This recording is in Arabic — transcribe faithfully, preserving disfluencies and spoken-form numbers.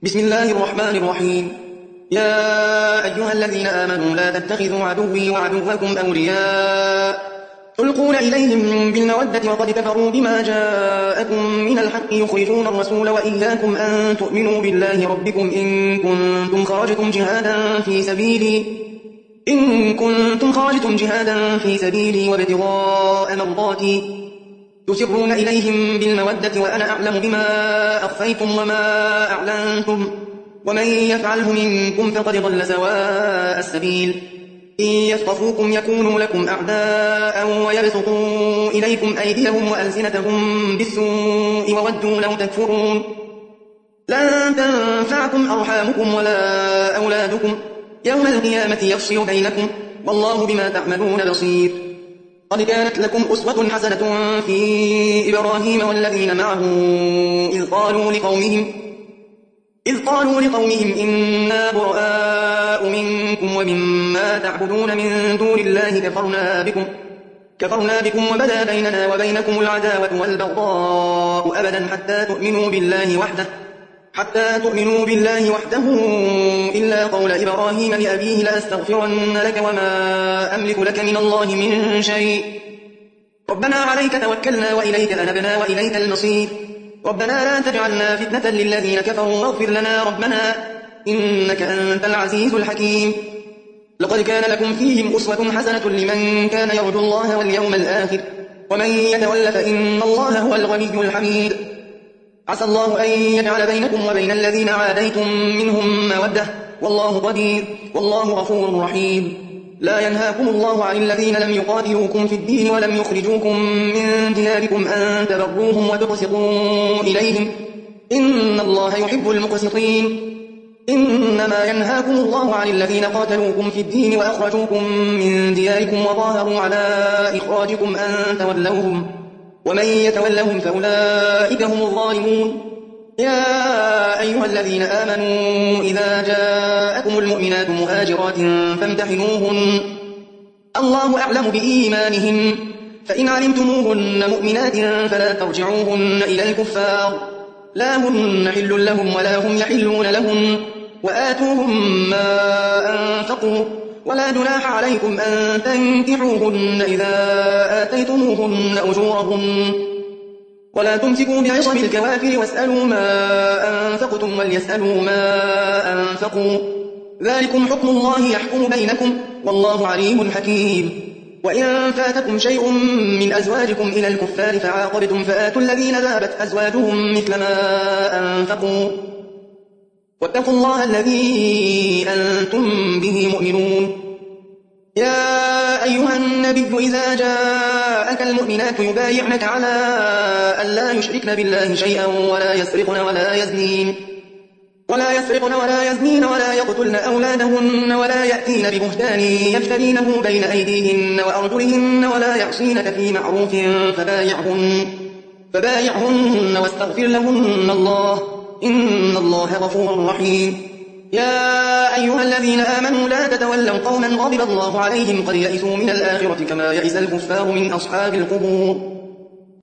بسم الله الرحمن الرحيم. يا أيها الذين آمنوا لا تتخذوا عدوي وعدوكم أولياء تلقون إليهم بالمودة وقد كفروا بما جاءكم من الحق يخرجون الرسول وإياكم أن تؤمنوا بالله ربكم إن كنتم خرجتم جهادا في سبيلي إن كنتم خرجتم جهادا في سبيلي وابتغاء مرضاتي تسرون إليهم بالمودة وأنا أعلم بما أخفيتم وما أعلنتم ومن يفعله منكم فقد ضل سواء السبيل. إن يثقفوكم يكونوا لكم أعداء ويبسطوا إليكم أيديهم وألسنتهم بالسوء وودوا لو تكفرون. لن تنفعكم أرحامكم ولا أولادكم يوم القيامة يفصل بينكم والله بما تعملون بصير. قد كانت لكم أسوة حسنة في إبراهيم والذين معه إذ قالوا لقومهم إذ قالوا لقومهم إنا براء منكم ومما تعبدون من دون الله كفرنا بكم كفرنا بكم وبدا بيننا وبينكم العداوة والبغضاء أبدا حتى تؤمنوا بالله وحده حتى تؤمنوا بالله وحده إلا قول إبراهيم لأبيه لأستغفرن لك وما أملك لك من الله من شيء ربنا عليك توكلنا وإليك أنبنا وإليك المصير ربنا لا تجعلنا فتنة للذين كفروا واغفر لنا ربنا إنك أنت العزيز الحكيم. لقد كان لكم فيهم أسوة حسنة لمن كان يرجو الله واليوم الآخر ومن يتول فإن الله هو الغني الحميد. عسى الله أن يجعل بينكم وبين الذين عاديتم منهم مودة والله قدير والله غفور رحيم. لا ينهاكم الله عن الذين لم يقاتلوكم في الدين ولم يخرجوكم من دياركم أن تبروهم وتقسطوا إليهم إن الله يحب المقسطين. إنما ينهاكم الله عن الذين قاتلوكم في الدين وأخرجوكم من دياركم وظاهروا على إخراجكم أن تولوهم ومن يتولهم فأولئك هم الظالمون. يا أيها الذين آمنوا إذا جاءكم المؤمنات مهاجرات فامتحنوهن الله أعلم بإيمانهن فإن علمتموهن مؤمنات فلا ترجعوهن إلى الكفار لا هن حل لهم ولا هم يحلون لهم وآتوهم ما أنفقوا ولا جناح عليكم أن تنكحوهن إذا آتيتموهن أجورهن ولا تمسكوا بعصم الكوافر واسألوا ما أنفقتم وليسألوا ما أنفقوا ذلكم حكم الله يحكم بينكم والله عليم حكيم. وإن فاتكم شيء من أزواجكم إلى الكفار فعاقبتم فآتوا الذين ذهبت أزواجهم مثل ما أنفقوا واتقوا الله الذي أنتم به مؤمنون. يا أيها النبي إذا جاءك المؤمنات يبايعنك على أن لا يشركن بالله شيئا ولا يسرقن ولا يزنين ولا يسرقن ولا يزنين ولا يقتلن أولادهن ولا يأتين ببهتان يفترينه بين أيديهن وأرجلهن ولا يعصينك في معروف فبايعهن فبايعهن واستغفر لهن الله إن الله غفور رحيم. يا أيها الذين آمنوا لا تتولوا قوما غضب الله عليهم قد يئسوا من الآخرة كما يئس الكفار من أصحاب القبور